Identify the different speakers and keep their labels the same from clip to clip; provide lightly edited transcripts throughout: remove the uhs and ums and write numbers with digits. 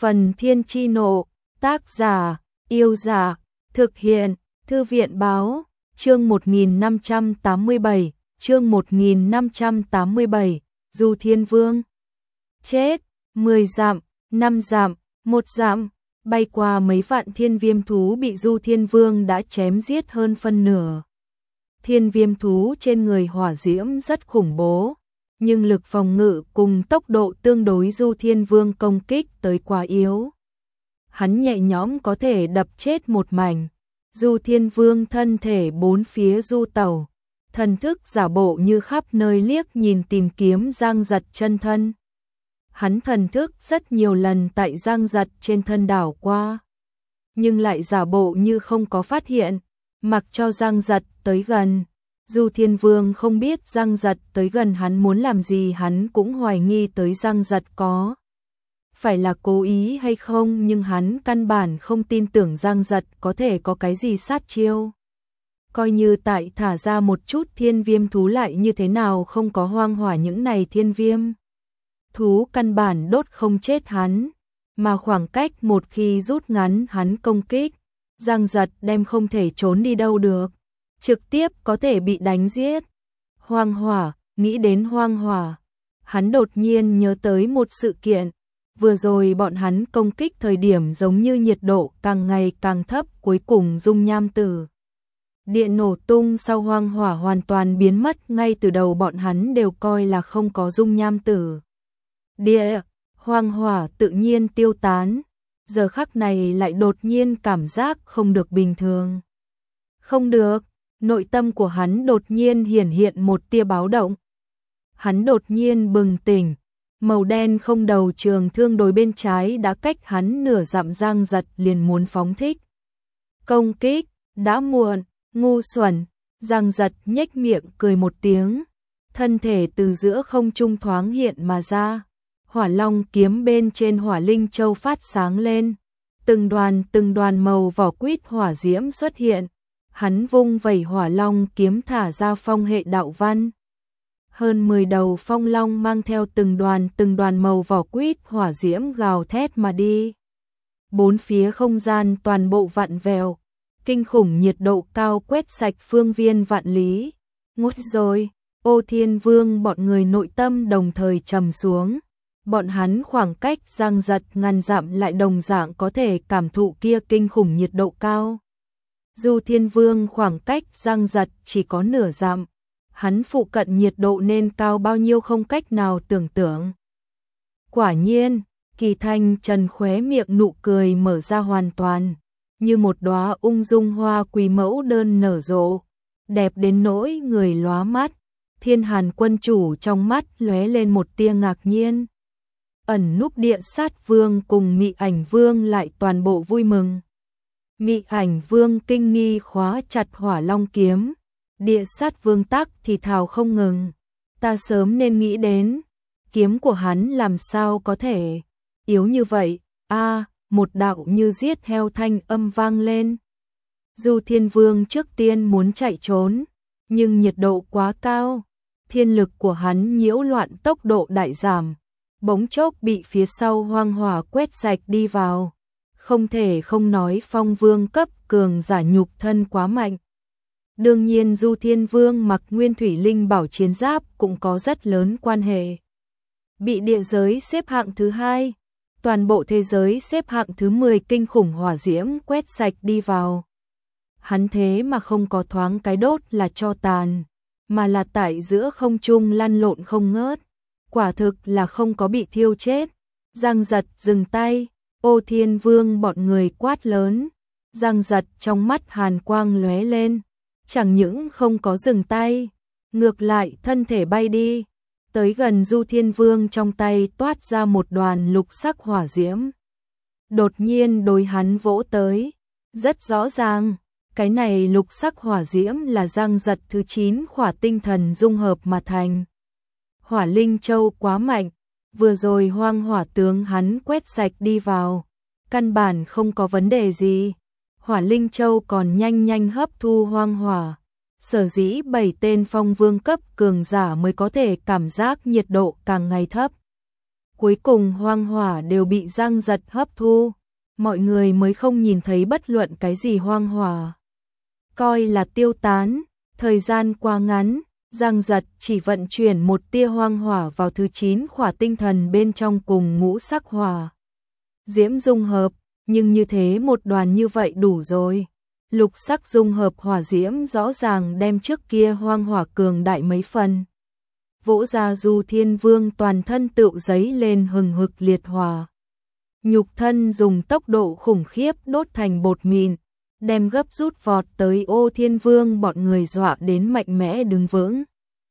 Speaker 1: Phần Thiên Chi Nộ, tác giả, Yêu Dạ, thực hiện, Thư viện Báo, chương 1587, chương 1587, Du Thiên Vương. Chết, 10 dặm, 5 dặm, 1 dặm, bay qua mấy vạn thiên viêm thú bị Du Thiên Vương đã chém giết hơn phân nửa. Thiên viêm thú trên người hỏa diễm rất khủng bố, nhưng lực phòng ngự cùng tốc độ tương đối Du Thiên Vương công kích tới quá yếu. Hắn nhẹ nhõm có thể đập chết một mảnh. Du Thiên Vương thân thể bốn phía du tẩu, thần thức giả bộ như khắp nơi liếc nhìn tìm kiếm Giang Giật chân thân. Hắn thần thức rất nhiều lần tại Giang Giật trên thân đảo qua, nhưng lại giả bộ như không có phát hiện, mặc cho Giang Giật tới gần. Du Thiên Vương không biết Giang Giật tới gần hắn muốn làm gì, hắn cũng hoài nghi tới Giang Giật có phải là cố ý hay không, nhưng hắn căn bản không tin tưởng Giang Giật có thể có cái gì sát chiêu. Coi như tại thả ra một chút thiên viêm thú lại như thế nào, không có hoang hỏa những này thiên viêm thú căn bản đốt không chết hắn, mà khoảng cách một khi rút ngắn hắn công kích, Giang Giật đem không thể trốn đi đâu được, trực tiếp có thể bị đánh giết. Hoang hỏa, nghĩ đến hoang hỏa, hắn đột nhiên nhớ tới một sự kiện. Vừa rồi bọn hắn công kích thời điểm giống như nhiệt độ càng ngày càng thấp, cuối cùng dung nham tử điện nổ tung, sau hoang hỏa hoàn toàn biến mất. Ngay từ đầu bọn hắn đều coi là không có dung nham tử địa, hoang hỏa tự nhiên tiêu tán. Giờ khắc này lại đột nhiên cảm giác không được bình thường. Không được, nội tâm của hắn đột nhiên hiển hiện một tia báo động. Hắn đột nhiên bừng tỉnh. Màu đen không đầu trường thương đối bên trái đã cách hắn nửa dặm. Giang Giật liền muốn phóng thích công kích, đã muộn, ngu xuẩn. Giang Giật nhếch miệng cười một tiếng, thân thể từ giữa không trung thoáng hiện mà ra. Hỏa long kiếm bên trên hỏa linh châu phát sáng lên, từng đoàn màu vỏ quýt hỏa diễm xuất hiện. Hắn vung vẩy hỏa long kiếm thả ra phong hệ đạo văn. Hơn 10 đầu phong long mang theo từng đoàn màu vỏ quýt hỏa diễm gào thét mà đi. Bốn phía không gian toàn bộ vặn vẹo, kinh khủng nhiệt độ cao quét sạch phương viên vạn lý. Ngút rồi, Ô Thiên Vương bọn người nội tâm đồng thời trầm xuống. Bọn hắn khoảng cách Giang Giật ngàn dặm lại đồng dạng có thể cảm thụ kia kinh khủng nhiệt độ cao. Du Thiên Vương khoảng cách Giang Giật chỉ có nửa dặm. Hắn phụ cận nhiệt độ nên cao bao nhiêu không cách nào tưởng tượng. Quả nhiên, Kỳ Thanh Trần khóe miệng nụ cười mở ra hoàn toàn, như một đóa ung dung hoa quỳ mẫu đơn nở rộ, đẹp đến nỗi người lóa mắt. Thiên Hàn quân chủ trong mắt lóe lên một tia ngạc nhiên. Ẩn núp Địa Sát Vương cùng Mị Ảnh Vương lại toàn bộ vui mừng. Mị Ảnh Vương kinh nghi khóa chặt hỏa long kiếm. Địa Sát Vương tắc thì thào không ngừng. Ta sớm nên nghĩ đến, kiếm của hắn làm sao có thể yếu như vậy. Một đạo như giết heo thanh âm vang lên. Du Thiên Vương trước tiên muốn chạy trốn, nhưng nhiệt độ quá cao, thiên lực của hắn nhiễu loạn, tốc độ đại giảm, bỗng chốc bị phía sau hoang hỏa quét sạch đi vào. Không thể không nói Phong Vương cấp cường giả nhục thân quá mạnh. Đương nhiên Du Thiên Vương mặc nguyên thủy linh bảo chiến giáp cũng có rất lớn quan hệ. Bị địa giới xếp hạng thứ 2, toàn bộ thế giới xếp hạng thứ 10 kinh khủng hỏa diễm quét sạch đi vào. Hắn thế mà không có thoáng cái đốt là tro tàn, mà là tại giữa không trung lăn lộn không ngớt. Quả thực là không có bị thiêu chết. Giang Giật dừng tay, Ô Thiên Vương bọn người quát lớn. Giang Giật trong mắt hàn quang lóe lên. Chẳng những không có dừng tay, ngược lại thân thể bay đi, tới gần Du Thiên Vương, trong tay toát ra một đoàn lục sắc hỏa diễm. Đột nhiên đối hắn vỗ tới, rất rõ ràng, cái này lục sắc hỏa diễm là Giang Giật thứ 9 khỏa tinh thần dung hợp mà thành. Hỏa linh châu quá mạnh, vừa rồi hoang hỏa tướng hắn quét sạch đi vào, căn bản không có vấn đề gì. Hỏa linh châu còn nhanh hấp thu hoang hỏa. Sở dĩ 7 tên Phong Vương cấp cường giả mới có thể cảm giác nhiệt độ càng ngày thấp. Cuối cùng hoang hỏa đều bị Giang Giật hấp thu, mọi người mới không nhìn thấy bất luận cái gì hoang hỏa. Coi là tiêu tán, thời gian qua ngắn, Giang Giật chỉ vận chuyển một tia hoang hỏa vào thứ 9 khỏa tinh thần bên trong cùng ngũ sắc hỏa diễm dung hợp, nhưng như thế một đoàn như vậy đủ rồi. Lục sắc dung hợp hỏa diễm rõ ràng đem trước kia hoang hỏa cường đại mấy phần. Vỗ ra Du Thiên Vương toàn thân tựu giấy lên hừng hực liệt hỏa. Nhục thân dùng tốc độ khủng khiếp đốt thành bột mịn, đem gấp rút vọt tới Ô Thiên Vương, bọn người dọa đến mạnh mẽ đứng vững.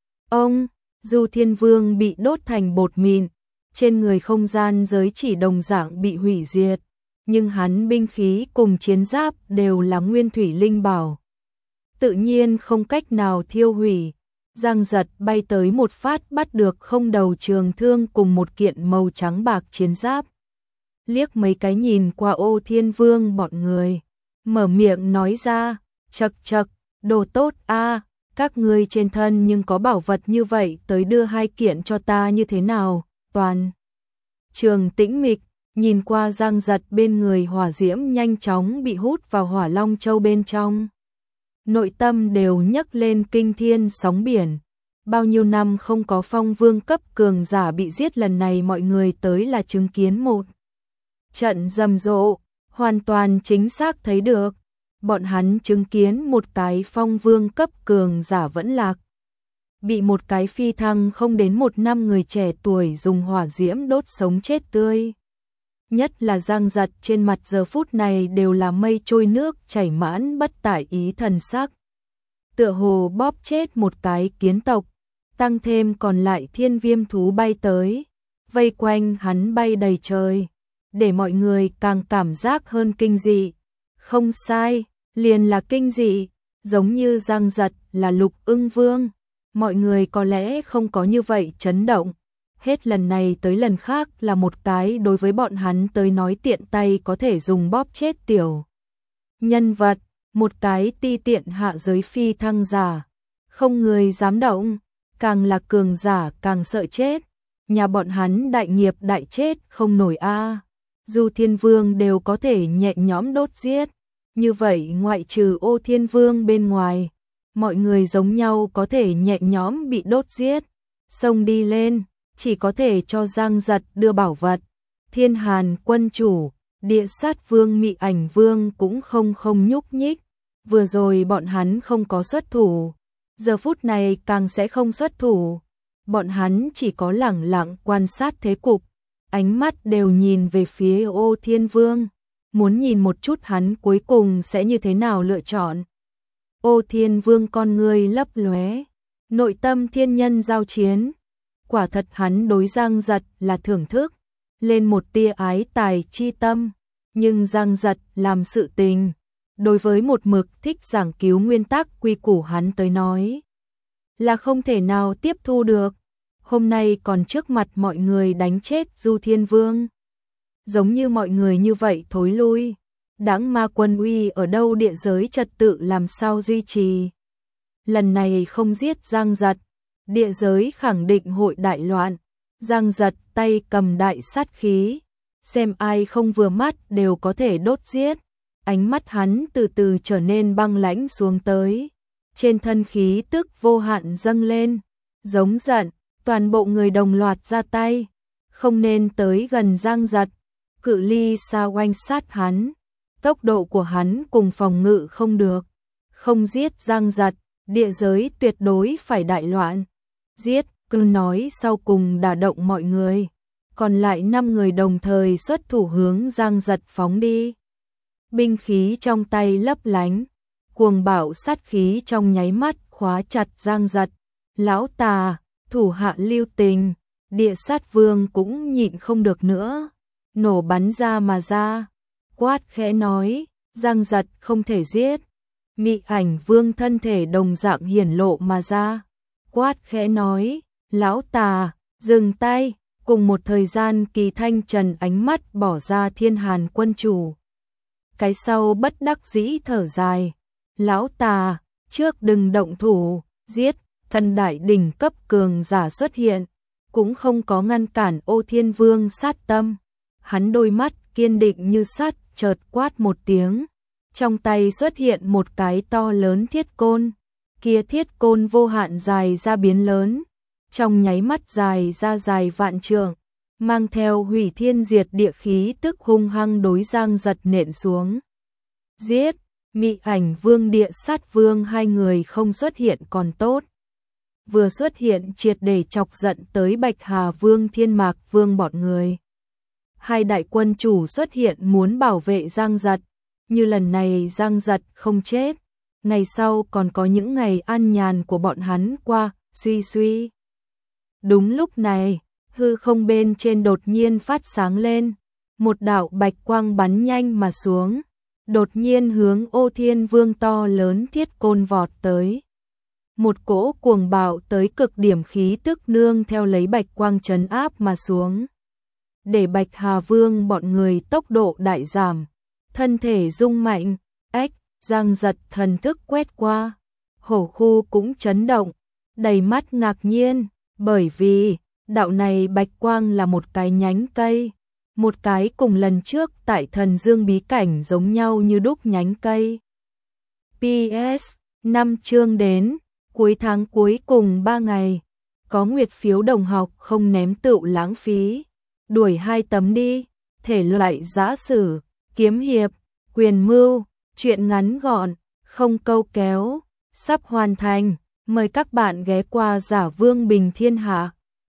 Speaker 1: Ông, Du Thiên Vương bị đốt thành bột mịn, trên người không gian giới chỉ đồng dạng bị hủy diệt, nhưng hắn binh khí cùng chiến giáp đều là nguyên thủy linh bảo, tự nhiên không cách nào thiêu hủy. Giang Giật bay tới một phát bắt được không đầu trường thương cùng một kiện màu trắng bạc chiến giáp. Liếc mấy cái nhìn qua Ô Thiên Vương bọn người, mở miệng nói ra, chậc chậc, đồ tốt a, các ngươi trên thân nhưng có bảo vật như vậy, tới đưa 2 kiện cho ta như thế nào? Toàn trường tĩnh mịch, nhìn qua Giang Giật bên người hỏa diễm nhanh chóng bị hút vào Hỏa Long Châu bên trong. Nội tâm đều nhấc lên kinh thiên sóng biển. Bao nhiêu năm không có phong vương cấp cường giả bị giết, lần này mọi người tới là chứng kiến một trận rầm rộ, hoàn toàn chính xác thấy được. Bọn hắn chứng kiến một cái phong vương cấp cường giả vẫn lạc, bị một cái phi thăng không đến 1 năm người trẻ tuổi dùng hỏa diễm đốt sống chết tươi. Nhất là Giang Giật trên mặt giờ phút này đều là mây trôi nước chảy mãn bất tải ý thần sắc. Tựa hồ bóp chết một cái kiến tộc, tăng thêm còn lại thiên viêm thú bay tới, vây quanh hắn bay đầy trời, để mọi người càng cảm giác hơn kinh dị. Không sai, liền là kinh dị, giống như Giang Giật là Lục Ưng Vương, mọi người có lẽ không có như vậy chấn động. Hết lần này tới lần khác là một cái đối với bọn hắn tới nói tiện tay có thể dùng bóp chết tiểu nhân vật, một cái ti tiện hạ giới phi thăng giả, không người dám động, càng là cường giả càng sợ chết. Nhà bọn hắn đại nghiệp đại chết không nổi a. Dù Thiên Vương đều có thể nhẹ nhõm đốt giết, như vậy ngoại trừ Ô Thiên Vương bên ngoài, mọi người giống nhau có thể nhẹ nhõm bị đốt giết. Xông đi lên, chỉ có thể cho Giang Giật đưa bảo vật. Thiên Hàn quân chủ, Địa Sát Vương, Mị Ảnh Vương cũng không nhúc nhích. Vừa rồi bọn hắn không có xuất thủ, giờ phút này càng sẽ không xuất thủ. Bọn hắn chỉ có lẳng lặng quan sát thế cục, ánh mắt đều nhìn về phía Ô Thiên Vương, muốn nhìn một chút hắn cuối cùng sẽ như thế nào lựa chọn. Ô Thiên Vương con ngươi lấp lóe, nội tâm thiên nhân giao chiến. Quả thật hắn đối Giang Giật là thưởng thức, lên một tia ái tài chi tâm, nhưng Giang Giật làm sự tình, đối với một mực thích giảng cứu nguyên tắc quy củ hắn tới nói, là không thể nào tiếp thu được. Hôm nay còn trước mặt mọi người đánh chết Du Thiên Vương. Giống như mọi người như vậy thối lui, đãng ma quân uy ở đâu, địa giới trật tự làm sao duy trì. Lần này không giết Giang Giật, địa giới khẳng định hội đại loạn. Giang Giật tay cầm đại sát khí, xem ai không vừa mắt đều có thể đốt giết. Ánh mắt hắn từ từ trở nên băng lãnh xuống tới, trên thân khí tức vô hạn dâng lên, giống giận, toàn bộ người đồng loạt ra tay, không nên tới gần Giang Giật, cự ly xa oanh sát hắn. Tốc độ của hắn cùng phòng ngự không được, không giết Giang Giật, địa giới tuyệt đối phải đại loạn. Giết, cứ nói sau cùng đả động mọi người, còn lại 5 người đồng thời xuất thủ hướng Giang Giật phóng đi. Binh khí trong tay lấp lánh, cuồng bạo sát khí trong nháy mắt khóa chặt Giang Giật. Lão tà, thủ hạ lưu tình, Địa Sát Vương cũng nhịn không được nữa, nổ bắn ra mà ra, quát khẽ nói, Giang Giật không thể giết. Mị Ảnh Vương thân thể đồng dạng hiển lộ mà ra, quát khẽ nói, lão tà, dừng tay. Cùng một thời gian Kỳ Thanh Trần ánh mắt bỏ ra Thiên Hàn quân chủ. Cái sau bất đắc dĩ thở dài, lão tà, trước đừng động thủ, giết. Thần đại đỉnh cấp cường giả xuất hiện, cũng không có ngăn cản Ô Thiên Vương sát tâm. Hắn đôi mắt kiên định như sắt, chợt quát một tiếng. Trong tay xuất hiện một cái to lớn thiết côn. Kia thiết côn vô hạn dài ra biến lớn. Trong nháy mắt dài ra dài vạn trượng, mang theo hủy thiên diệt địa khí tức hung hăng đối Giang Giật nện xuống. Giết! Mị Ảnh Vương Địa Sát Vương hai người không xuất hiện còn tốt. Vừa xuất hiện triệt để chọc giận tới Bạch Hà Vương Thiên Mạc Vương bọn người. Hai đại quân chủ xuất hiện muốn bảo vệ Giang Giật, như lần này Giang Giật không chết, ngày sau còn có những ngày an nhàn của bọn hắn qua, suy suy. Đúng lúc này, hư không bên trên đột nhiên phát sáng lên, một đạo bạch quang bắn nhanh mà xuống, đột nhiên hướng Ô Thiên Vương to lớn thiết côn vọt tới. Một cỗ cuồng bạo tới cực điểm khí tức nương theo lấy bạch quang trấn áp mà xuống. Để Bạch Hà Vương bọn người tốc độ đại giảm, thân thể rung mạnh, Giang Giật thần thức quét qua, hổ khu cũng chấn động, đầy mắt ngạc nhiên, bởi vì đạo này bạch quang là một cái nhánh cây, một cái cùng lần trước tại Thần Dương bí cảnh giống nhau như đúc nhánh cây. PS, 5 chương đến, cuối tháng cuối cùng 3 ngày, có nguyệt phiếu đồng học không ném tựu lãng phí, đuổi 2 tấm đi, thể loại giã sử, kiếm hiệp, quyền mưu, truyện ngắn gọn, không câu kéo, sắp hoàn thành, mời các bạn ghé qua Giả Vương Bình Thiên Hạ.